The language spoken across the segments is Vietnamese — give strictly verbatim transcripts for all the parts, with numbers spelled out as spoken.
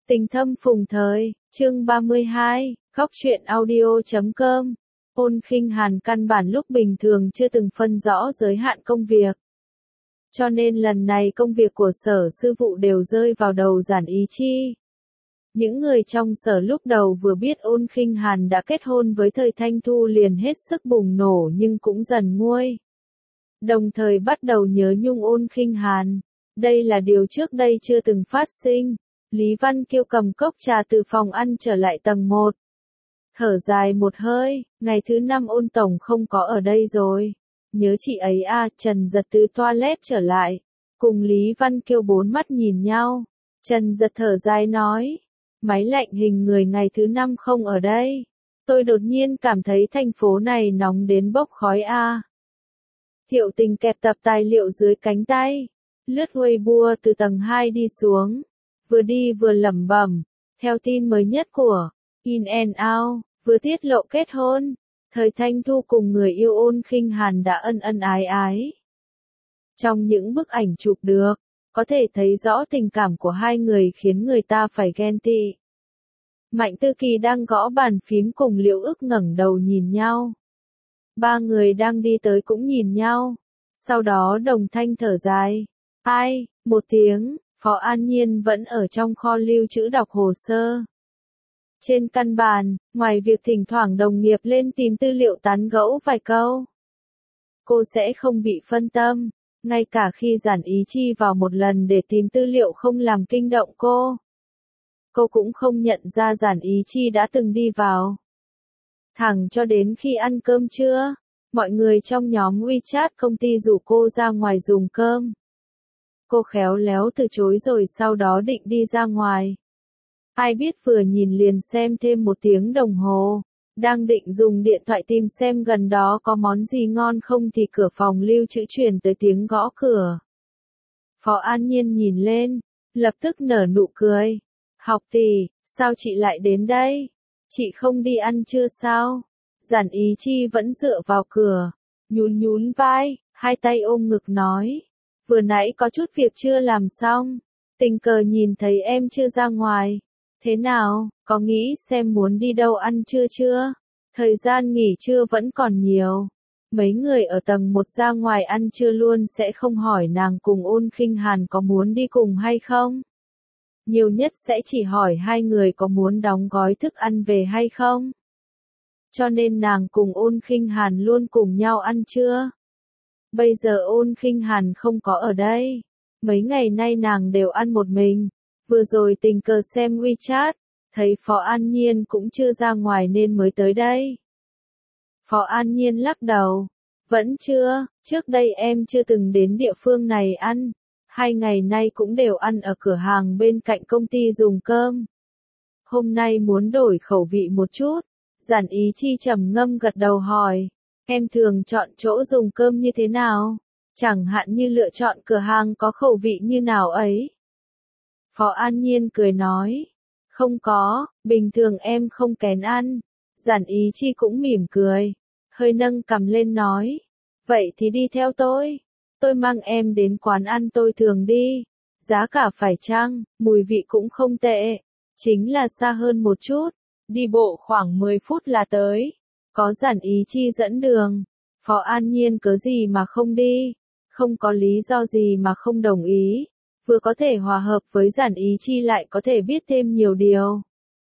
Tình thâm phùng thời, chương ba mươi hai, góc truyện audio chấm com. Ôn Khinh Hàn căn bản lúc bình thường chưa từng phân rõ giới hạn công việc. Cho nên lần này công việc của sở sư vụ đều rơi vào đầu Giản Ý Chi. Những người trong sở lúc đầu vừa biết Ôn Khinh Hàn đã kết hôn với Thời Thanh Thu liền hết sức bùng nổ nhưng cũng dần nguôi. Đồng thời bắt đầu nhớ nhung Ôn Khinh Hàn. Đây là điều trước đây chưa từng phát sinh. Lý Văn Kiêu cầm cốc trà từ phòng ăn trở lại tầng một. Thở dài một hơi, ngày thứ năm Ôn tổng không có ở đây rồi. Nhớ chị ấy à, Trần Giật từ toilet trở lại. Cùng Lý Văn Kiêu bốn mắt nhìn nhau. Trần Giật thở dài nói. Máy lạnh hình người ngày thứ năm không ở đây. Tôi đột nhiên cảm thấy thành phố này nóng đến bốc khói a. À. Thiệu Tình kẹp tập tài liệu dưới cánh tay. Lướt Weibo từ tầng hai đi xuống. Vừa đi vừa lẩm bẩm, theo tin mới nhất của In and Out, vừa tiết lộ kết hôn, Thời Thanh Thu cùng người yêu Ôn Khinh Hàn đã ân ân ái ái. Trong những bức ảnh chụp được, có thể thấy rõ tình cảm của hai người khiến người ta phải ghen tị. Mạnh Tư Kỳ đang gõ bàn phím cùng Liễu Ức ngẩng đầu nhìn nhau. Ba người đang đi tới cũng nhìn nhau, sau đó đồng thanh thở dài. Ai, một tiếng. Phó An Nhiên vẫn ở trong kho lưu trữ đọc hồ sơ. Trên căn bàn, ngoài việc thỉnh thoảng đồng nghiệp lên tìm tư liệu tán gẫu vài câu, cô sẽ không bị phân tâm, ngay cả khi Giản Ý Chi vào một lần để tìm tư liệu không làm kinh động cô. Cô cũng không nhận ra Giản Ý Chi đã từng đi vào. Thẳng cho đến khi ăn cơm trưa, mọi người trong nhóm WeChat công ty rủ cô ra ngoài dùng cơm. Cô khéo léo từ chối rồi sau đó định đi ra ngoài. Ai biết vừa nhìn liền xem thêm một tiếng đồng hồ. Đang định dùng điện thoại tìm xem gần đó có món gì ngon không thì cửa phòng lưu trữ truyền tới tiếng gõ cửa. Phó An Nhiên nhìn lên, lập tức nở nụ cười. Học tỷ, sao chị lại đến đây? Chị không đi ăn trưa sao? Giản Ý Chi vẫn dựa vào cửa, nhún nhún vai, hai tay ôm ngực nói. Vừa nãy có chút việc chưa làm xong, tình cờ nhìn thấy em chưa ra ngoài. Thế nào, có nghĩ xem muốn đi đâu ăn trưa chưa? Thời gian nghỉ trưa vẫn còn nhiều. Mấy người ở tầng một ra ngoài ăn trưa luôn sẽ không hỏi nàng cùng Ôn Khinh Hàn có muốn đi cùng hay không. Nhiều nhất sẽ chỉ hỏi hai người có muốn đóng gói thức ăn về hay không. Cho nên nàng cùng Ôn Khinh Hàn luôn cùng nhau ăn trưa. Bây giờ Ôn Khinh Hàn không có ở đây. Mấy ngày nay nàng đều ăn một mình. Vừa rồi tình cờ xem WeChat, thấy Phó An Nhiên cũng chưa ra ngoài nên mới tới đây. Phó An Nhiên lắc đầu. Vẫn chưa, trước đây em chưa từng đến địa phương này ăn. Hai ngày nay cũng đều ăn ở cửa hàng bên cạnh công ty dùng cơm. Hôm nay muốn đổi khẩu vị một chút. Giản Ý Chi trầm ngâm gật đầu hỏi. Em thường chọn chỗ dùng cơm như thế nào? Chẳng hạn như lựa chọn cửa hàng có khẩu vị như nào ấy. Phó An Nhiên cười nói. Không có, bình thường em không kén ăn. Giản Ý Chi cũng mỉm cười. Hơi nâng cằm lên nói. Vậy thì đi theo tôi. Tôi mang em đến quán ăn tôi thường đi. Giá cả phải chăng, mùi vị cũng không tệ. Chính là xa hơn một chút. Đi bộ khoảng mười phút là tới. Có Giản Ý Chi dẫn đường, Phó An Nhiên cớ gì mà không đi, không có lý do gì mà không đồng ý, vừa có thể hòa hợp với Giản Ý Chi lại có thể biết thêm nhiều điều.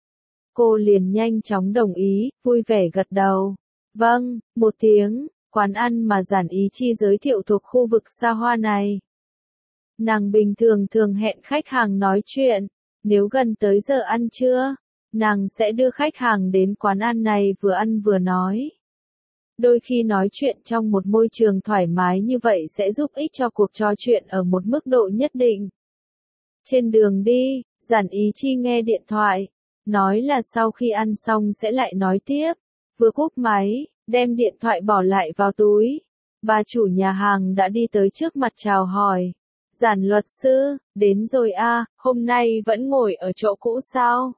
Cô liền nhanh chóng đồng ý, vui vẻ gật đầu. Vâng, một tiếng, quán ăn mà Giản Ý Chi giới thiệu thuộc khu vực xa hoa này. Nàng bình thường thường hẹn khách hàng nói chuyện, nếu gần tới giờ ăn trưa, nàng sẽ đưa khách hàng đến quán ăn này vừa ăn vừa nói. Đôi khi nói chuyện trong một môi trường thoải mái như vậy sẽ giúp ích cho cuộc trò chuyện ở một mức độ nhất định. Trên đường đi, Giản Ý Chi nghe điện thoại, nói là sau khi ăn xong sẽ lại nói tiếp. Vừa cúp máy, đem điện thoại bỏ lại vào túi. Bà chủ nhà hàng đã đi tới trước mặt chào hỏi. Giản luật sư, đến rồi à, hôm nay vẫn ngồi ở chỗ cũ sao?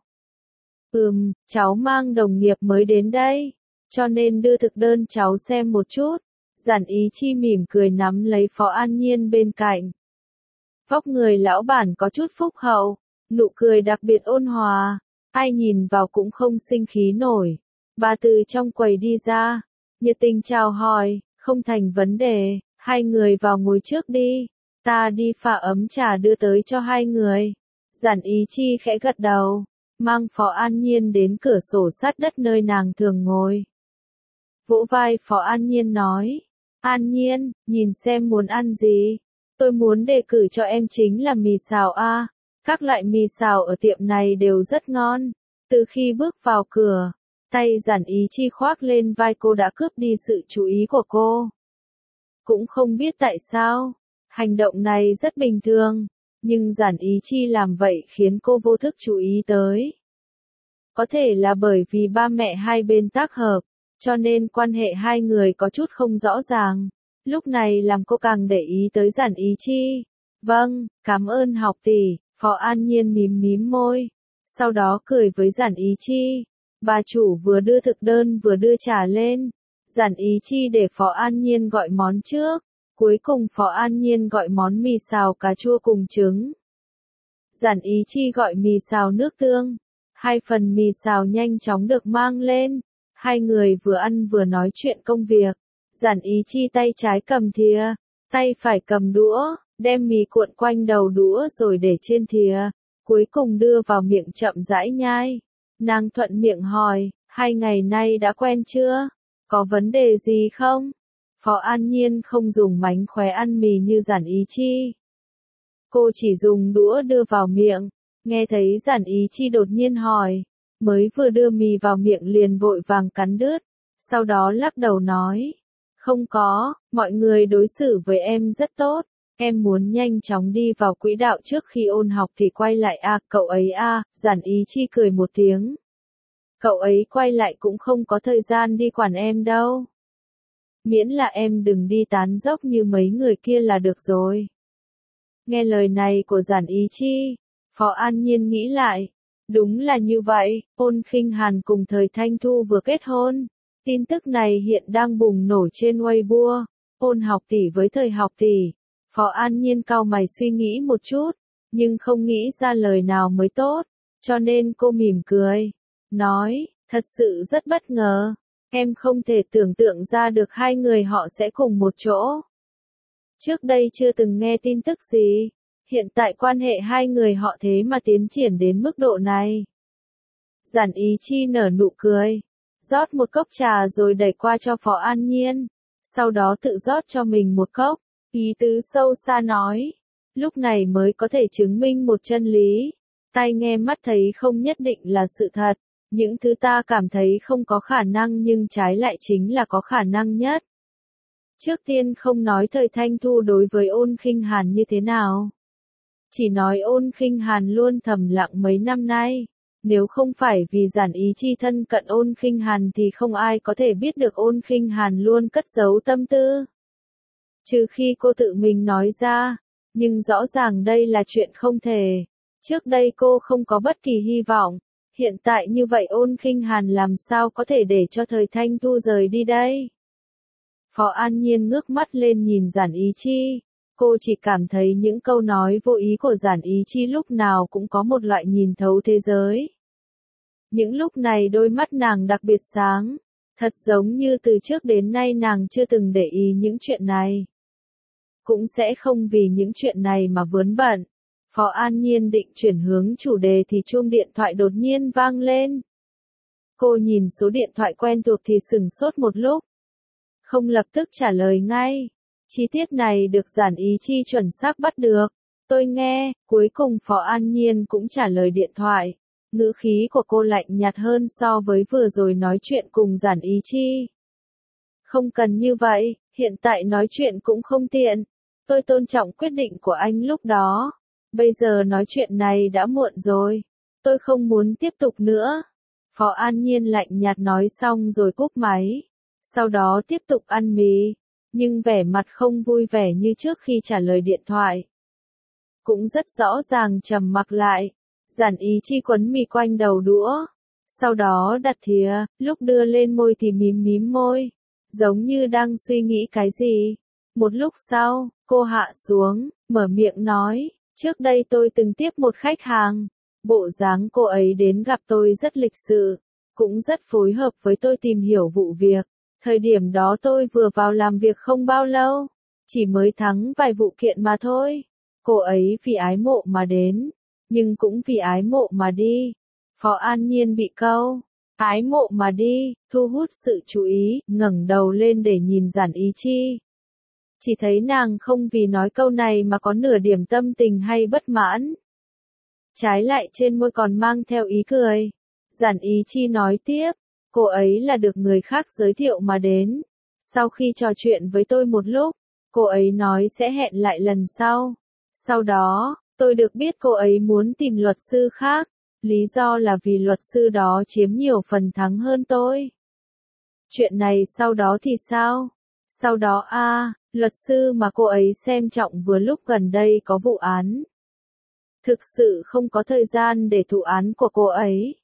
Ừm, cháu mang đồng nghiệp mới đến đây, cho nên đưa thực đơn cháu xem một chút. Giản Ý Chi mỉm cười nắm lấy Phó An Nhiên bên cạnh. Vóc người lão bản có chút phúc hậu, nụ cười đặc biệt ôn hòa, ai nhìn vào cũng không sinh khí nổi. Bà từ trong quầy đi ra, nhiệt tình chào hỏi, không thành vấn đề, hai người vào ngồi trước đi, ta đi pha ấm trà đưa tới cho hai người. Giản Ý Chi khẽ gật đầu, mang Phó An Nhiên đến cửa sổ sát đất nơi nàng thường ngồi. Vỗ vai Phó An Nhiên nói, An Nhiên, nhìn xem muốn ăn gì, tôi muốn đề cử cho em chính là mì xào a. Các loại mì xào ở tiệm này đều rất ngon. Từ khi bước vào cửa, tay Giản Ý Chi khoác lên vai cô đã cướp đi sự chú ý của cô. Cũng không biết tại sao, hành động này rất bình thường, nhưng Giản Ý Chi làm vậy khiến cô vô thức chú ý tới. Có thể là bởi vì ba mẹ hai bên tác hợp, cho nên quan hệ hai người có chút không rõ ràng. Lúc này làm cô càng để ý tới Giản Ý Chi. Vâng, cảm ơn học tỷ. Phó An Nhiên mím mím môi, sau đó cười với Giản Ý Chi. Bà chủ vừa đưa thực đơn vừa đưa trà lên. Giản Ý Chi để Phó An Nhiên gọi món trước. Cuối cùng Phó An Nhiên gọi món mì xào cà chua cùng trứng. Giản Ý Chi gọi mì xào nước tương. Hai phần mì xào nhanh chóng được mang lên. Hai người vừa ăn vừa nói chuyện công việc. Giản Ý Chi tay trái cầm thìa, tay phải cầm đũa, đem mì cuộn quanh đầu đũa rồi để trên thìa, cuối cùng đưa vào miệng chậm rãi nhai. Nàng thuận miệng hỏi, hai ngày nay đã quen chưa? Có vấn đề gì không? Phó An Nhiên không dùng mánh khóe ăn mì như Giản Ý Chi. Cô chỉ dùng đũa đưa vào miệng, nghe thấy Giản Ý Chi đột nhiên hỏi, mới vừa đưa mì vào miệng liền vội vàng cắn đứt, sau đó lắc đầu nói, không có, mọi người đối xử với em rất tốt. Em muốn nhanh chóng đi vào quỹ đạo trước khi ôn học thì quay lại a, à, cậu ấy a, à, Giản Ý Chi cười một tiếng. Cậu ấy quay lại cũng không có thời gian đi quản em đâu. Miễn là em đừng đi tán dốc như mấy người kia là được rồi. Nghe lời này của Giản Ý Chi, Phó An Nhiên nghĩ lại. Đúng là như vậy, Ôn Khinh Hàn cùng Thời Thanh Thu vừa kết hôn. Tin tức này hiện đang bùng nổ trên Weibo. Ôn học tỷ với Thời học tỷ. Phó An Nhiên cau mày suy nghĩ một chút, nhưng không nghĩ ra lời nào mới tốt, cho nên cô mỉm cười, nói, thật sự rất bất ngờ, em không thể tưởng tượng ra được hai người họ sẽ cùng một chỗ. Trước đây chưa từng nghe tin tức gì, hiện tại quan hệ hai người họ thế mà tiến triển đến mức độ này. Giản Ý Chi nở nụ cười, rót một cốc trà rồi đẩy qua cho Phó An Nhiên, sau đó tự rót cho mình một cốc. Ý tứ sâu xa nói, lúc này mới có thể chứng minh một chân lý, tai nghe mắt thấy không nhất định là sự thật, những thứ ta cảm thấy không có khả năng nhưng trái lại chính là có khả năng nhất. Trước tiên không nói Thời Thanh Thu đối với Ôn Khinh Hàn như thế nào, chỉ nói Ôn Khinh Hàn luôn thầm lặng mấy năm nay, nếu không phải vì Giản Ý Chi thân cận Ôn Khinh Hàn thì không ai có thể biết được Ôn Khinh Hàn luôn cất giấu tâm tư. Trừ khi cô tự mình nói ra, nhưng rõ ràng đây là chuyện không thể. Trước đây cô không có bất kỳ hy vọng, hiện tại như vậy Ôn Khinh Hàn làm sao có thể để cho Thời Thanh Thu rời đi đây? Phó An Nhiên ngước mắt lên nhìn Giản Ý Chi, cô chỉ cảm thấy những câu nói vô ý của Giản Ý Chi lúc nào cũng có một loại nhìn thấu thế giới. Những lúc này đôi mắt nàng đặc biệt sáng, thật giống như từ trước đến nay nàng chưa từng để ý những chuyện này. Cũng sẽ không vì những chuyện này mà vướng bận. Phó An Nhiên định chuyển hướng chủ đề thì chuông điện thoại đột nhiên vang lên. Cô nhìn số điện thoại quen thuộc thì sửng sốt một lúc. Không lập tức trả lời ngay. Chi tiết này được Giản Ý Chi chuẩn xác bắt được. Tôi nghe, cuối cùng Phó An Nhiên cũng trả lời điện thoại. Ngữ khí của cô lạnh nhạt hơn so với vừa rồi nói chuyện cùng Giản Ý Chi. Không cần như vậy, hiện tại nói chuyện cũng không tiện. Tôi tôn trọng quyết định của anh lúc đó. Bây giờ nói chuyện này đã muộn rồi. Tôi không muốn tiếp tục nữa. Phó An Nhiên lạnh nhạt nói xong rồi cúp máy. Sau đó tiếp tục ăn mì. Nhưng vẻ mặt không vui vẻ như trước khi trả lời điện thoại. Cũng rất rõ ràng trầm mặc lại. Giản Ý Chi quấn mì quanh đầu đũa. Sau đó đặt thìa, lúc đưa lên môi thì mím mím môi. Giống như đang suy nghĩ cái gì. Một lúc sau, cô hạ xuống, mở miệng nói, trước đây tôi từng tiếp một khách hàng, Bộ dáng cô ấy đến gặp tôi rất lịch sự, cũng rất phối hợp với tôi tìm hiểu vụ việc. Thời điểm đó tôi vừa vào làm việc không bao lâu, chỉ mới thắng vài vụ kiện mà thôi. Cô ấy vì ái mộ mà đến, nhưng cũng vì ái mộ mà đi. Phó An Nhiên bị câu, ái mộ mà đi, thu hút sự chú ý, ngẩng đầu lên để nhìn Giản Ý Chi. Chỉ thấy nàng không vì nói câu này mà có nửa điểm tâm tình hay bất mãn. Trái lại trên môi còn mang theo ý cười. Giản Ý Chi nói tiếp, cô ấy là được người khác giới thiệu mà đến. Sau khi trò chuyện với tôi một lúc, cô ấy nói sẽ hẹn lại lần sau. Sau đó, tôi được biết cô ấy muốn tìm luật sư khác, lý do là vì luật sư đó chiếm nhiều phần thắng hơn tôi. Chuyện này sau đó thì sao? Sau đó a, à, luật sư mà cô ấy xem trọng vừa lúc gần đây có vụ án. Thực sự không có thời gian để thụ án của cô ấy.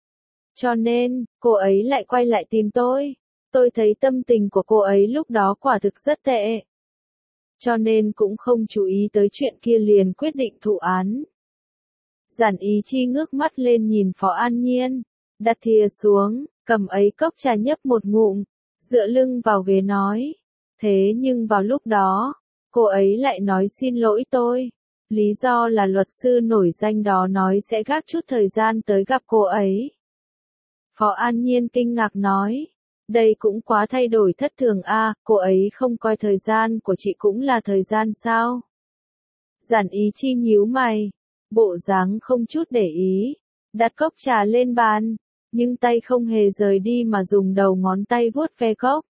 Cho nên, cô ấy lại quay lại tìm tôi. Tôi thấy tâm tình của cô ấy lúc đó quả thực rất tệ. Cho nên cũng không chú ý tới chuyện kia liền quyết định thụ án. Giản Ý Chi ngước mắt lên nhìn Phó An Nhiên, đặt thìa xuống, cầm ấy cốc trà nhấp một ngụm, dựa lưng vào ghế nói. Thế nhưng vào lúc đó, cô ấy lại nói xin lỗi tôi. Lý do là luật sư nổi danh đó nói sẽ gác chút thời gian tới gặp cô ấy. Phó An Nhiên kinh ngạc nói, đây cũng quá thay đổi thất thường a, à, cô ấy không coi thời gian của chị cũng là thời gian sao? Giản Ý Chi nhíu mày, bộ dáng không chút để ý, đặt cốc trà lên bàn, nhưng tay không hề rời đi mà dùng đầu ngón tay vuốt ve cốc.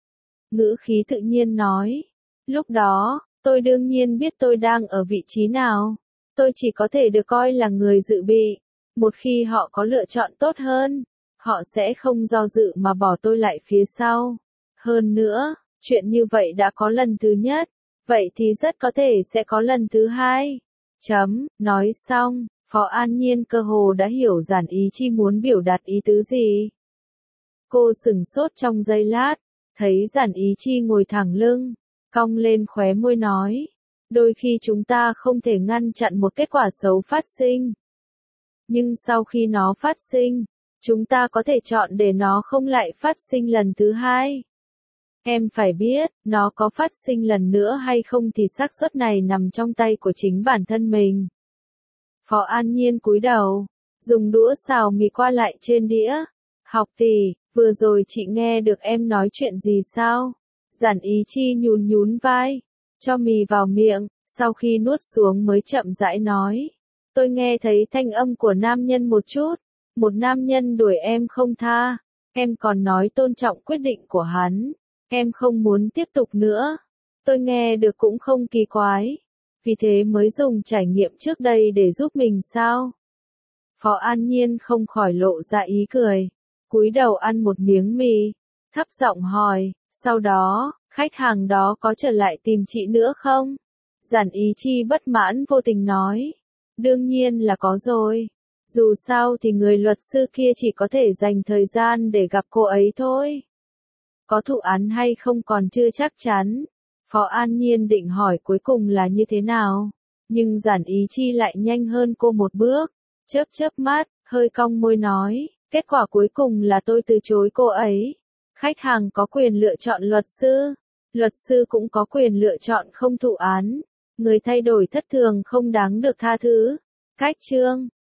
Ngữ khí tự nhiên nói, lúc đó, tôi đương nhiên biết tôi đang ở vị trí nào, tôi chỉ có thể được coi là người dự bị, một khi họ có lựa chọn tốt hơn, họ sẽ không do dự mà bỏ tôi lại phía sau. Hơn nữa, chuyện như vậy đã có lần thứ nhất, vậy thì rất có thể sẽ có lần thứ hai. Chấm, nói xong, Phó An Nhiên cơ hồ đã hiểu Giản Ý Chi muốn biểu đạt ý tứ gì. Cô sửng sốt trong giây lát, thấy Giản Ý Chi ngồi thẳng lưng, cong lên khóe môi nói, đôi khi chúng ta không thể ngăn chặn một kết quả xấu phát sinh. Nhưng sau khi nó phát sinh, chúng ta có thể chọn để nó không lại phát sinh lần thứ hai. Em phải biết, nó có phát sinh lần nữa hay không thì xác suất này nằm trong tay của chính bản thân mình. Phó An Nhiên cúi đầu, dùng đũa xào mì qua lại trên đĩa. Học tỷ, vừa rồi chị nghe được em nói chuyện gì sao? Giản Ý Chi nhún nhún vai, cho mì vào miệng, sau khi nuốt xuống mới chậm rãi nói. Tôi nghe thấy thanh âm của nam nhân một chút, một nam nhân đuổi em không tha, em còn nói tôn trọng quyết định của hắn, em không muốn tiếp tục nữa. Tôi nghe được cũng không kỳ quái, vì thế mới dùng trải nghiệm trước đây để giúp mình sao? Phó An Nhiên không khỏi lộ ra ý cười, cúi đầu ăn một miếng mì, thấp giọng hỏi, sau đó, khách hàng đó có trở lại tìm chị nữa không? Giản Ý Chi bất mãn vô tình nói, đương nhiên là có rồi. Dù sao thì người luật sư kia chỉ có thể dành thời gian để gặp cô ấy thôi. Có thụ án hay không còn chưa chắc chắn. Phó An Nhiên định hỏi cuối cùng là như thế nào, nhưng Giản Ý Chi lại nhanh hơn cô một bước, chớp chớp mắt, hơi cong môi nói, kết quả cuối cùng là tôi từ chối cô ấy. Khách hàng có quyền lựa chọn luật sư, luật sư cũng có quyền lựa chọn không thụ án. Người thay đổi thất thường không đáng được tha thứ. Cách chương